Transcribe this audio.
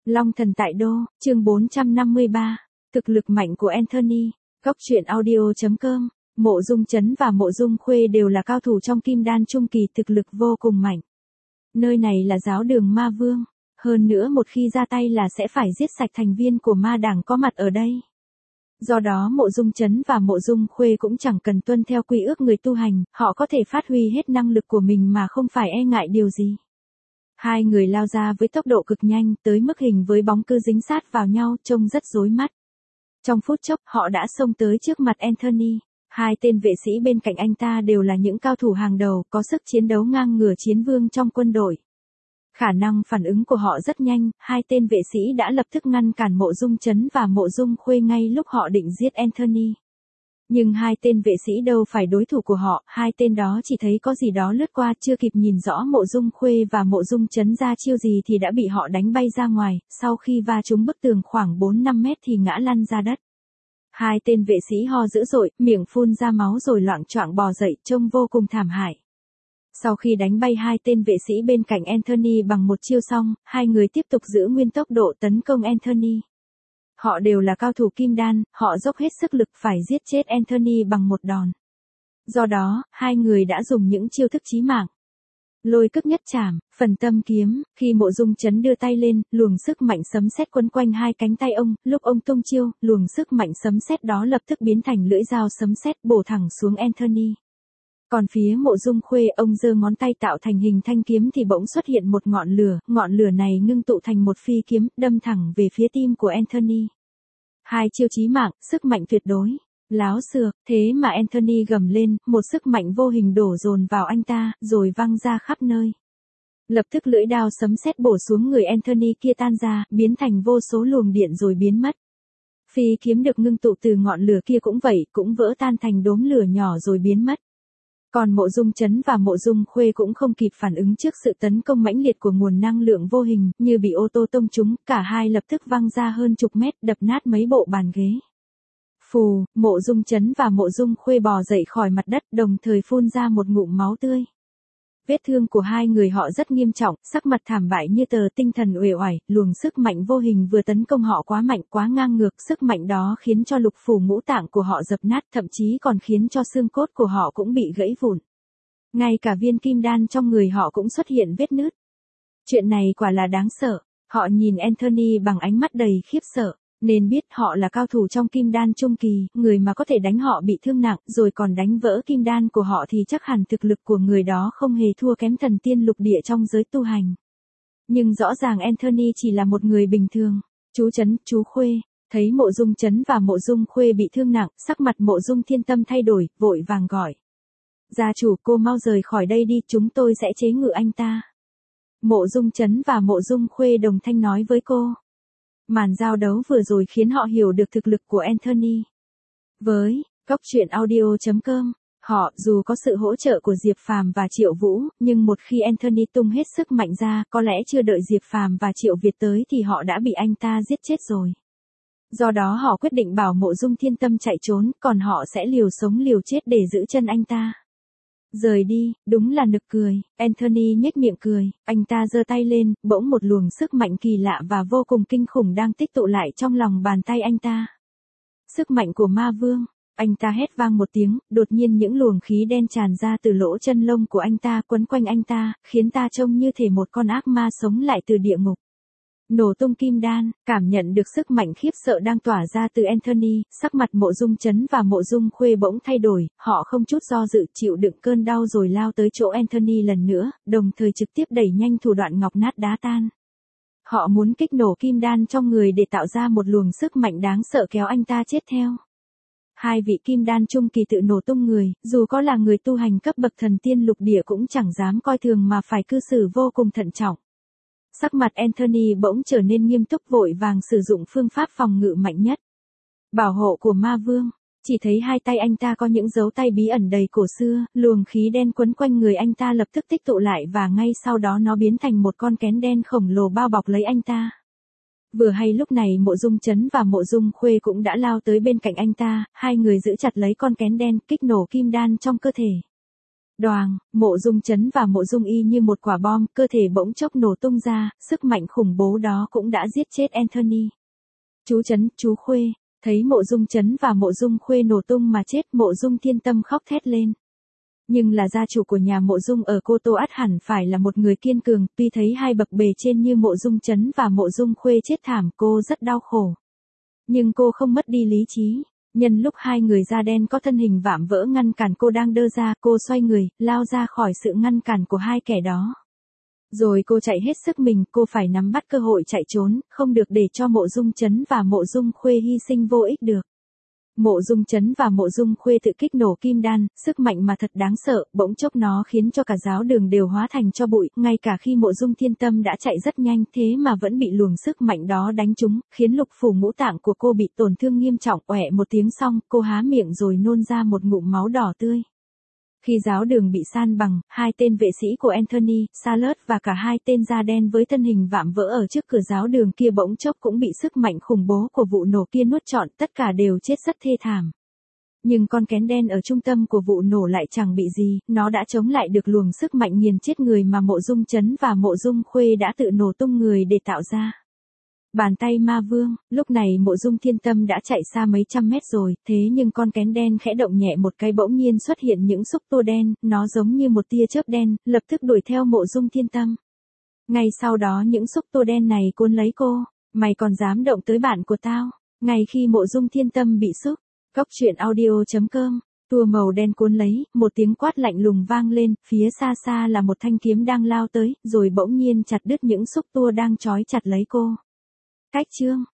Long thần tại đô, chương 453. Thực lực mạnh của Anthony. Góc truyện audio.com. Mộ Dung Chấn và Mộ Dung Khuê đều là cao thủ trong kim đan trung kỳ, thực lực vô cùng mạnh. Nơi này là giáo đường ma vương. Hơn nữa một khi ra tay là sẽ phải giết sạch thành viên của ma đảng có mặt ở đây. Do đó Mộ Dung Chấn và Mộ Dung Khuê cũng chẳng cần tuân theo quy ước người tu hành, họ có thể phát huy hết năng lực của mình mà không phải e ngại điều gì. Hai người lao ra với tốc độ cực nhanh, tới mức hình với bóng cứ dính sát vào nhau, trông rất rối mắt. Trong phút chốc, họ đã xông tới trước mặt Anthony. Hai tên vệ sĩ bên cạnh anh ta đều là những cao thủ hàng đầu, có sức chiến đấu ngang ngửa chiến vương trong quân đội. Khả năng phản ứng của họ rất nhanh, hai tên vệ sĩ đã lập tức ngăn cản Mộ Dung Chấn và Mộ Dung Khuê ngay lúc họ định giết Anthony. Nhưng hai tên vệ sĩ đâu phải đối thủ của họ, hai tên đó chỉ thấy có gì đó lướt qua, chưa kịp nhìn rõ Mộ Dung Khuê và Mộ Dung Chấn ra chiêu gì thì đã bị họ đánh bay ra ngoài, sau khi va trúng bức tường khoảng 4-5 mét thì ngã lăn ra đất. Hai tên vệ sĩ ho dữ dội, miệng phun ra máu rồi loạng choạng bò dậy, trông vô cùng thảm hại. Sau khi đánh bay hai tên vệ sĩ bên cạnh Anthony bằng một chiêu xong, hai người tiếp tục giữ nguyên tốc độ tấn công Anthony. Họ đều là cao thủ kim đan, họ dốc hết sức lực phải giết chết Anthony bằng một đòn. Do đó, hai người đã dùng những chiêu thức chí mạng. Lôi cức nhất trảm, phần tâm kiếm, khi Mộ Dung Chấn đưa tay lên, luồng sức mạnh sấm sét quấn quanh hai cánh tay ông, lúc ông tung chiêu, luồng sức mạnh sấm sét đó lập tức biến thành lưỡi dao sấm sét bổ thẳng xuống Anthony. Còn phía Mộ Dung Khuê, ông giơ ngón tay tạo thành hình thanh kiếm thì bỗng xuất hiện một ngọn lửa này ngưng tụ thành một phi kiếm, đâm thẳng về phía tim của Anthony. Hai chiêu chí mạng, sức mạnh tuyệt đối. Láo xược, thế mà Anthony gầm lên, một sức mạnh vô hình đổ dồn vào anh ta, rồi văng ra khắp nơi. Lập tức lưỡi đao sấm sét bổ xuống người Anthony kia tan ra, biến thành vô số luồng điện rồi biến mất. Phi kiếm được ngưng tụ từ ngọn lửa kia cũng vậy, cũng vỡ tan thành đốm lửa nhỏ rồi biến mất. Còn Mộ Dung Chấn và Mộ Dung Khuê cũng không kịp phản ứng trước sự tấn công mãnh liệt của nguồn năng lượng vô hình, như bị ô tô tông trúng, cả hai lập tức văng ra hơn chục mét, đập nát mấy bộ bàn ghế. Phù, Mộ Dung Chấn và Mộ Dung Khuê bò dậy khỏi mặt đất, đồng thời phun ra một ngụm máu tươi. Vết thương của hai người họ rất nghiêm trọng, sắc mặt thảm bại như tờ, tinh thần uể oải, luồng sức mạnh vô hình vừa tấn công họ quá mạnh, quá ngang ngược, sức mạnh đó khiến cho lục phủ ngũ tạng của họ dập nát, thậm chí còn khiến cho xương cốt của họ cũng bị gãy vụn. Ngay cả viên kim đan trong người họ cũng xuất hiện vết nứt. Chuyện này quả là đáng sợ. Họ nhìn Anthony bằng ánh mắt đầy khiếp sợ. Nên biết họ là cao thủ trong kim đan trung kỳ, người mà có thể đánh họ bị thương nặng, rồi còn đánh vỡ kim đan của họ thì chắc hẳn thực lực của người đó không hề thua kém thần tiên lục địa trong giới tu hành. Nhưng rõ ràng Anthony chỉ là một người bình thường. Chú Chấn, chú Khuê, thấy Mộ Dung Chấn và Mộ Dung Khuê bị thương nặng, sắc mặt Mộ Dung Thiên Tâm thay đổi, vội vàng gọi. Gia chủ, cô mau rời khỏi đây đi, chúng tôi sẽ chế ngự anh ta. Mộ Dung Chấn và Mộ Dung Khuê đồng thanh nói với cô. Màn giao đấu vừa rồi khiến họ hiểu được thực lực của Anthony. Với góc truyện audio.com, họ dù có sự hỗ trợ của Diệp Phàm và Triệu Vũ, nhưng một khi Anthony tung hết sức mạnh ra, có lẽ chưa đợi Diệp Phàm và Triệu Việt tới thì họ đã bị anh ta giết chết rồi. Do đó họ quyết định bảo Mộ Dung Thiên Tâm chạy trốn, còn họ sẽ liều sống liều chết để giữ chân anh ta. Rời đi, đúng là nực cười. Anthony nhếch miệng cười, anh ta giơ tay lên, bỗng một luồng sức mạnh kỳ lạ và vô cùng kinh khủng đang tích tụ lại trong lòng bàn tay anh ta. Sức mạnh của ma vương. Anh ta hét vang một tiếng, đột nhiên những luồng khí đen tràn ra từ lỗ chân lông của anh ta, quấn quanh anh ta, khiến ta trông như thể một con ác ma sống lại từ địa ngục. Nổ tung kim đan, cảm nhận được sức mạnh khiếp sợ đang tỏa ra từ Anthony, sắc mặt Mộ Dung Chấn và Mộ Dung Khuê bỗng thay đổi, họ không chút do dự chịu đựng cơn đau rồi lao tới chỗ Anthony lần nữa, đồng thời trực tiếp đẩy nhanh thủ đoạn ngọc nát đá tan. Họ muốn kích nổ kim đan trong người để tạo ra một luồng sức mạnh đáng sợ kéo anh ta chết theo. Hai vị kim đan trung kỳ tự nổ tung người, dù có là người tu hành cấp bậc thần tiên lục địa cũng chẳng dám coi thường mà phải cư xử vô cùng thận trọng. Sắc mặt Anthony bỗng trở nên nghiêm túc, vội vàng sử dụng phương pháp phòng ngự mạnh nhất. Bảo hộ của ma vương. Chỉ thấy hai tay anh ta có những dấu tay bí ẩn đầy cổ xưa, luồng khí đen quấn quanh người anh ta lập tức tích tụ lại và ngay sau đó nó biến thành một con kén đen khổng lồ bao bọc lấy anh ta. Vừa hay lúc này Mộ Dung Chấn và Mộ Dung Khuê cũng đã lao tới bên cạnh anh ta, hai người giữ chặt lấy con kén đen, kích nổ kim đan trong cơ thể. Đoàng, Mộ Dung Chấn và Mộ Dung Y như một quả bom, cơ thể bỗng chốc nổ tung ra, sức mạnh khủng bố đó cũng đã giết chết Anthony. Chú Chấn, chú Khuê, thấy Mộ Dung Chấn và Mộ Dung Khuê nổ tung mà chết, Mộ Dung Thiên Tâm khóc thét lên. Nhưng là gia chủ của nhà Mộ Dung ở Cô Tô ắt hẳn phải là một người kiên cường, tuy thấy hai bậc bề trên như Mộ Dung Chấn và Mộ Dung Khuê chết thảm, cô rất đau khổ. Nhưng cô không mất đi lý trí. Nhân lúc hai người da đen có thân hình vạm vỡ ngăn cản cô đang đơ ra, cô xoay người, lao ra khỏi sự ngăn cản của hai kẻ đó. Rồi cô chạy hết sức mình, cô phải nắm bắt cơ hội chạy trốn, không được để cho Mộ Dung Chấn và Mộ Dung Khuê hy sinh vô ích được. Mộ Dung Chấn và Mộ Dung Khuê tự kích nổ kim đan, sức mạnh mà thật đáng sợ, bỗng chốc nó khiến cho cả giáo đường đều hóa thành tro bụi, ngay cả khi Mộ Dung Thiên Tâm đã chạy rất nhanh thế mà vẫn bị luồng sức mạnh đó đánh trúng, khiến lục phủ ngũ tạng của cô bị tổn thương nghiêm trọng, oẹ một tiếng xong, cô há miệng rồi nôn ra một ngụm máu đỏ tươi. Khi giáo đường bị san bằng, hai tên vệ sĩ của Anthony, Charlotte và cả hai tên da đen với thân hình vạm vỡ ở trước cửa giáo đường kia bỗng chốc cũng bị sức mạnh khủng bố của vụ nổ kia nuốt trọn, tất cả đều chết rất thê thảm. Nhưng con kén đen ở trung tâm của vụ nổ lại chẳng bị gì, nó đã chống lại được luồng sức mạnh nghiền chết người mà Mộ Dung Chấn và Mộ Dung Khuê đã tự nổ tung người để tạo ra. Bàn tay ma vương, lúc này Mộ Dung Thiên Tâm đã chạy xa mấy trăm mét rồi, thế nhưng con kén đen khẽ động nhẹ một cái bỗng nhiên xuất hiện những xúc tua đen, nó giống như một tia chớp đen, lập tức đuổi theo Mộ Dung Thiên Tâm. Ngay sau đó những xúc tua đen này cuốn lấy cô, mày còn dám động tới bạn của tao, ngay khi Mộ Dung Thiên Tâm bị xúc, Cóc Truyện Audio.com, tua màu đen cuốn lấy, một tiếng quát lạnh lùng vang lên, phía xa xa là một thanh kiếm đang lao tới, rồi bỗng nhiên chặt đứt những xúc tua đang trói chặt lấy cô. Cách chương